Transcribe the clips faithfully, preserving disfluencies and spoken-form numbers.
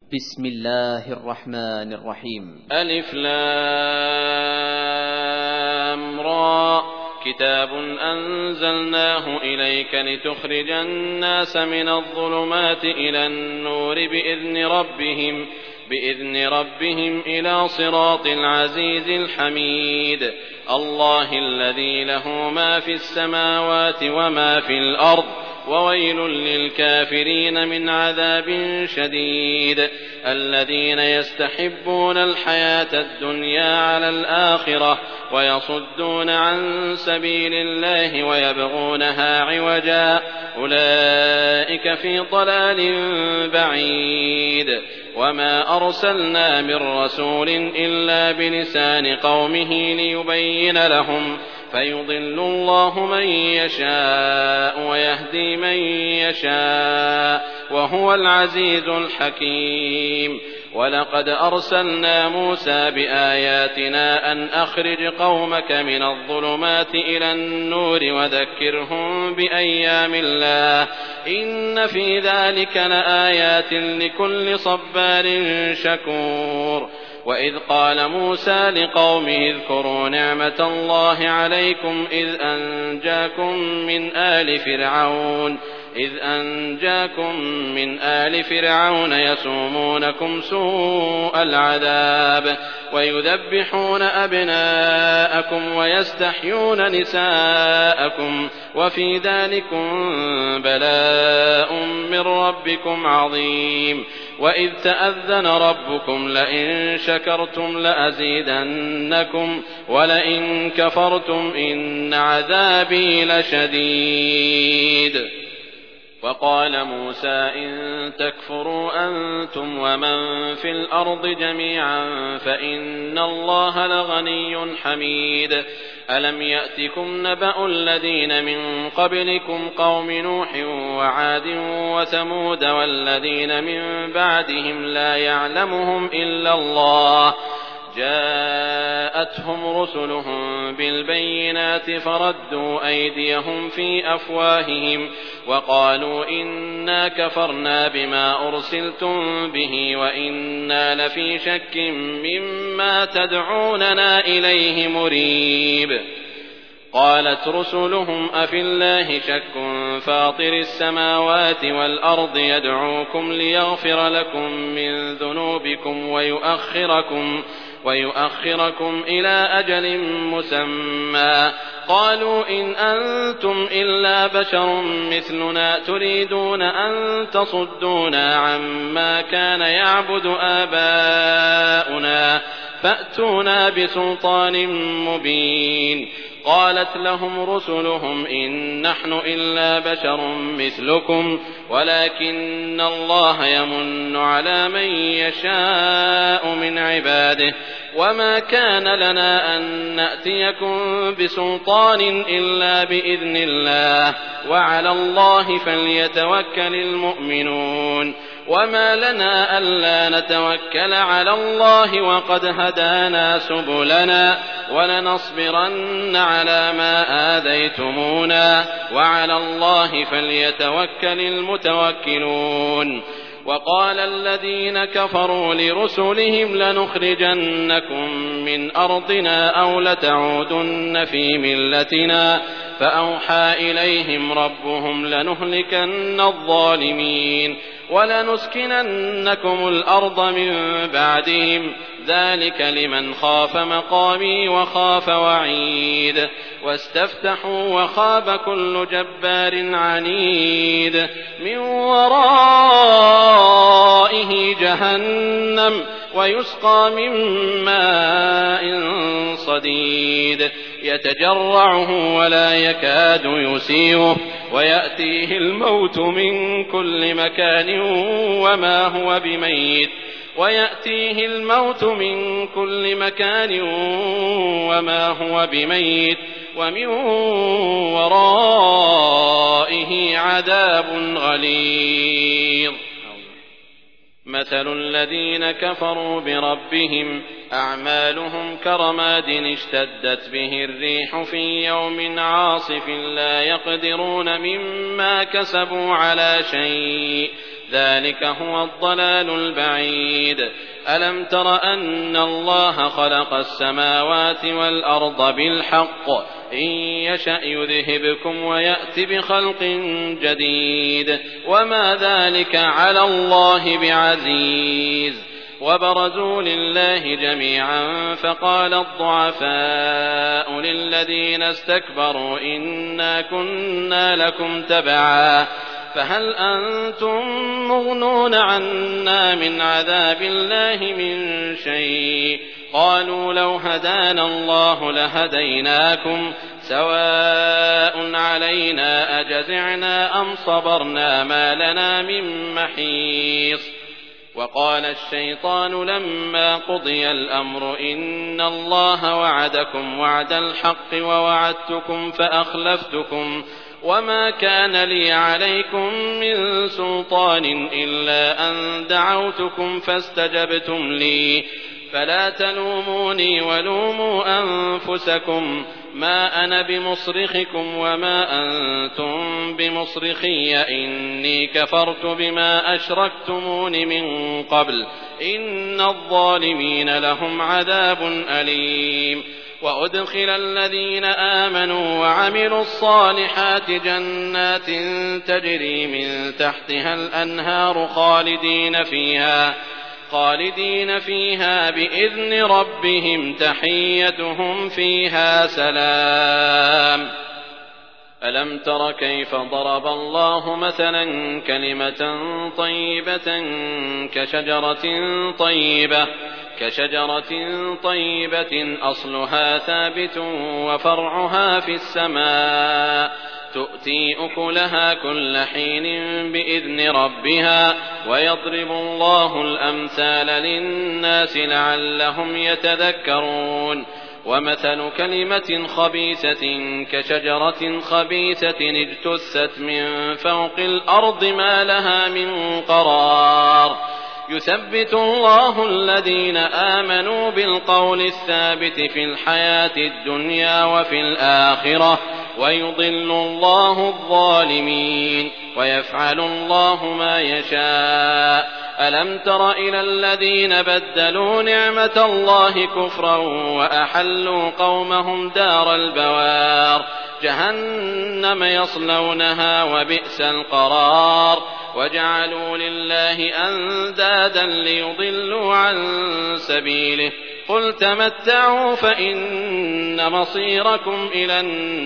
بسم الله الرحمن الرحيم. ألف لام را كتاب أنزلناه إليك لتخرج الناس من الظلمات إلى النور بإذن ربهم بإذن ربهم إلى صراط العزيز الحميد الله الذي له ما في السماوات وما في الأرض وويل للكافرين من عذاب شديد الذين يستحبون الحياة الدنيا على الآخرة ويصدون عن سبيل الله ويبغونها عوجا أولئك في ضلال بعيد وما أرسلنا من رسول إلا بلسان قومه ليبين لهم فيضل الله من يشاء ويهدي من يشاء وهو العزيز الحكيم. ولقد أرسلنا موسى بآياتنا أن أخرج قومك من الظلمات إلى النور وذكرهم بأيام الله إن في ذلك لآيات لكل صبار شكور. وإذ قال موسى لقومه اذكروا نعمة الله عليكم إذ أنجاكم من آل فرعون إذ أنجاكم من آل فرعون يسومونكم سوء العذاب ويذبحون أبناءكم ويستحيون نساءكم وفي ذلكم بلاء من ربكم عظيم. وإذ تأذن ربكم لئن شكرتم لأزيدنكم ولئن كفرتم إن عذابي لشديد. وقال موسى إن تكفروا أنتم ومن في الأرض جميعا فإن الله لغني حميد. ألم يأتكم نبأ الذين من قبلكم قوم نوح وعاد وثمود والذين من بعدهم لا يعلمهم إلا الله جاءتهم رسلهم بالبينات فردوا أيديهم في أفواههم وقالوا إنا كفرنا بما أرسلتم به وإنا لفي شك مما تدعوننا إليه مريب. قالت رسلهم أفي الله شك فاطر السماوات والأرض يدعوكم ليغفر لكم من ذنوبكم ويؤخركم ويؤخركم إلى أجل مسمى قالوا إن أنتم إلا بشر مثلنا تريدون أن تصدونا عما كان يعبد آباؤنا فأتونا بسلطان مبين. قالت لهم رسلهم إن نحن إلا بشر مثلكم ولكن الله يمن على من يشاء من عباده وما كان لنا أن نأتيكم بسلطان إلا بإذن الله وعلى الله فليتوكل المؤمنون. وما لنا ألا نتوكل على الله وقد هدانا سبلنا ولنصبرن على ما آذيتمونا وعلى الله فليتوكل المتوكلون. وقال الذين كفروا لرسلهم لنخرجنكم من أرضنا أو لتعودن في ملتنا فأوحى إليهم ربهم لنهلكن الظالمين ولنسكننكم الأرض من بعدهم ذلك لمن خاف مقامي وخاف وعيد. واستفتحوا وخاب كل جبار عنيد من ورائه جهنم ويسقى من ماء صديد يتجرعه ولا يكاد يسيغه ويأتيه الموت من كل مكان وما هو بميت ويأتيه الموت من كل مكان وما هو بميت ومن ورائه عذاب غليظ. مثل الذين كفروا بربهم أعمالهم كرماد اشتدت به الريح في يوم عاصف لا يقدرون مما كسبوا على شيء ذلك هو الضلال البعيد. ألم تر أن الله خلق السماوات والأرض بالحق إن يشأ يذهبكم ويأت بخلق جديد وما ذلك على الله بعزيز. وبرزوا لله جميعا فقال الضعفاء للذين استكبروا إنا كنا لكم تبعا فهل أنتم مغنون عنا من عذاب الله من شيء قالوا لو هدانا الله لهديناكم سواء علينا أجزعنا أم صبرنا ما لنا من محيص. وقال الشيطان لما قضي الأمر إن الله وعدكم وعد الحق ووعدتكم فأخلفتكم وما كان لي عليكم من سلطان إلا أن دعوتكم فاستجبتم لي فلا تلوموني ولوموا أنفسكم ما أنا بمصرخكم وما أنتم بمصرخي إني كفرت بما أشركتمون من قبل إن الظالمين لهم عذاب أليم. وأدخل الذين آمنوا وعملوا الصالحات جنات تجري من تحتها الأنهار خالدين فيها خالدين فيها بإذن ربهم تحيتهم فيها سلام. ألم تر كيف ضرب الله مثلا كلمة طيبة كشجرة طيبة كشجرة طيبة أصلها ثابت وفرعها في السماء تؤتي أكلها كل حين بإذن ربها ويضرب الله الأمثال للناس لعلهم يتذكرون. ومثل كلمة خبيثة كشجرة خبيثة اجتثت من فوق الأرض ما لها من قرار يثبت الله الذين آمنوا بالقول الثابت في الحياة الدنيا وفي الآخرة ويضل الله الظالمين ويفعل الله ما يشاء. ألم تر إلى الذين بدلوا نعمة الله كفرا وأحلوا قومهم دار البوار جهنم يصلونها وبئس القرار وجعلوا لله أندادا ليضلوا عن سبيله قل تمتعوا فإن مصيركم إلى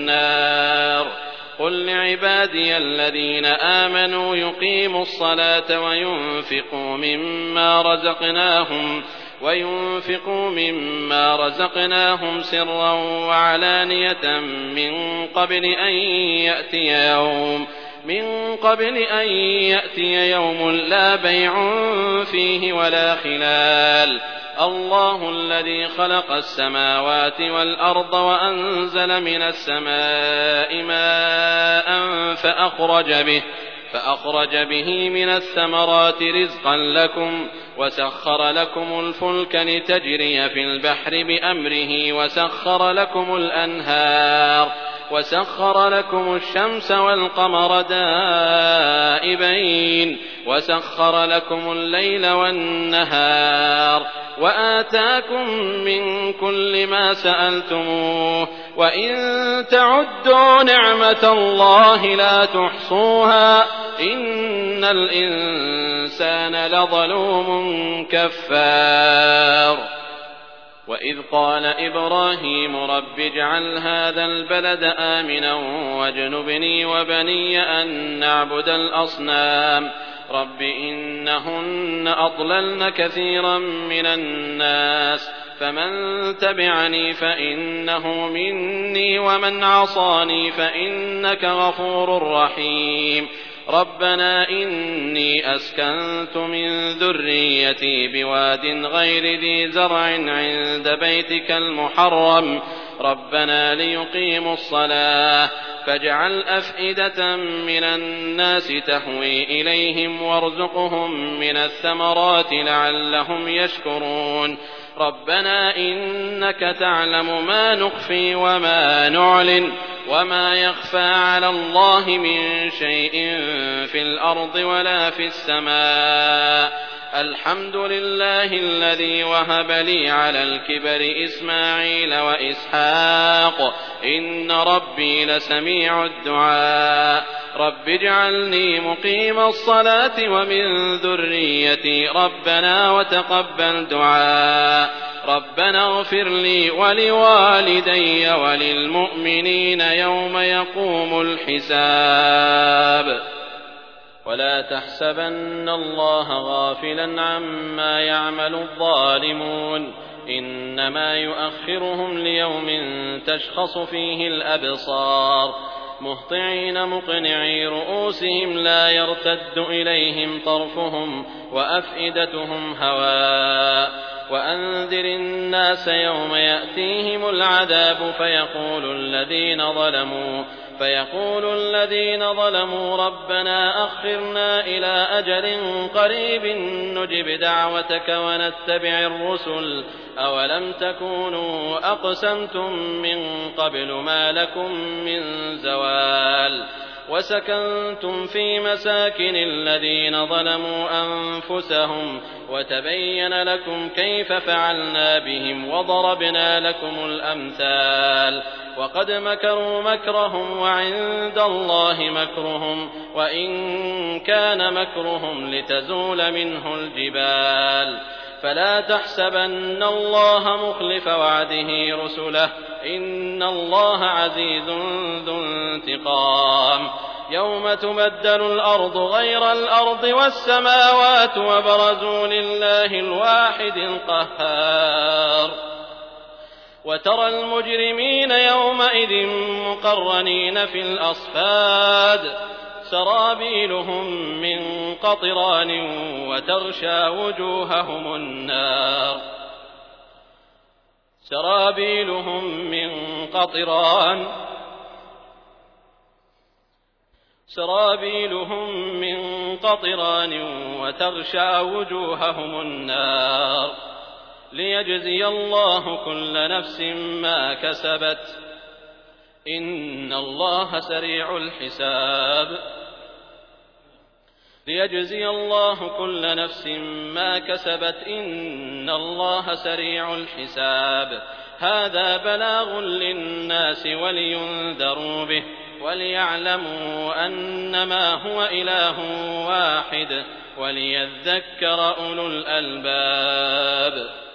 النار. قل لعبادي الذين آمنوا يقيموا الصلاة وينفقوا مما رزقناهم وينفقوا مما رزقناهم سرا وعلانية من قبل أن يأتي يوم من قبل أن يأتي يوم لا بيع فيه ولا خلال. الله الذي خلق السماوات والأرض وأنزل من السماء ماء فأخرج به فأخرج به من الثمرات رزقا لكم وسخر لكم الفلك لتجري في البحر بأمره وسخر لكم الأنهار وسخر لكم الشمس والقمر دائبين وسخر لكم الليل والنهار وآتاكم من كل ما سألتموه وإن تعدوا نعمة الله لا تحصوها إن الإنسان لظلوم كفار. وإذ قال إبراهيم رب اجعل هذا البلد آمنا واجنبني وبني أن نعبد الأصنام رب إنهن أضللن كثيرا من الناس فمن تبعني فإنه مني ومن عصاني فإنك غفور رحيم. ربنا إني أسكنت من ذريتي بواد غير ذي زرع عند بيتك المحرم ربنا ليقيموا الصلاة فاجعل أفئدة من الناس تهوي إليهم وارزقهم من الثمرات لعلهم يشكرون. ربنا إنك تعلم ما نخفي وما نعلن وما يخفى على الله من شيء في الأرض ولا في السماء الحمد لله الذي وهب لي على الكبر إسماعيل وإسحاق إن ربي لسميع الدعاء رب اجعلني مقيم الصلاة ومن ذريتي ربنا وتقبل دعاء ربنا اغفر لي ولوالدي وللمؤمنين يوم يقوم الحساب ولا تحسبن الله غافلا عما يعمل الظالمون إنما يؤخرهم ليوم تشخص فيه الأبصار مهطعين مقنعي رؤوسهم لا يرتد إليهم طرفهم وأفئدتهم هواء وأنذر الناس يوم يأتيهم العذاب فيقول الذين ظلموا فيقول الذين ظلموا ربنا أخرنا إلى أجل قريب نجب دعوتك ونتبع الرسل أولم تكونوا أقسمتم من قبل ما لكم من زوال وسكنتم في مساكن الذين ظلموا أنفسهم وتبين لكم كيف فعلنا بهم وضربنا لكم الأمثال وقد مكروا مكرهم وعند الله مكرهم وإن كان مكرهم لتزول منه الجبال فلا تحسبن الله مخلف وعده رسله إن الله عزيز ذو انتقام يوم تبدل الأرض غير الأرض والسماوات وبرزوا لله الواحد القهار وترى المجرمين يومئذ مقرنين في الأصفاد سرابيلهم من قطران وتغشى وجوههم النار سرابيلهم من قطران سرابيلهم من قطران وتغشى وجوههم النار ليجزي الله كل نفس ما كسبت إن الله سريع الحساب ليجزي الله كل نفس ما كسبت إن الله سريع الحساب هذا بلاغ للناس ولينذروا به وليعلموا أنما هو إله واحد وليذكر أولو الألباب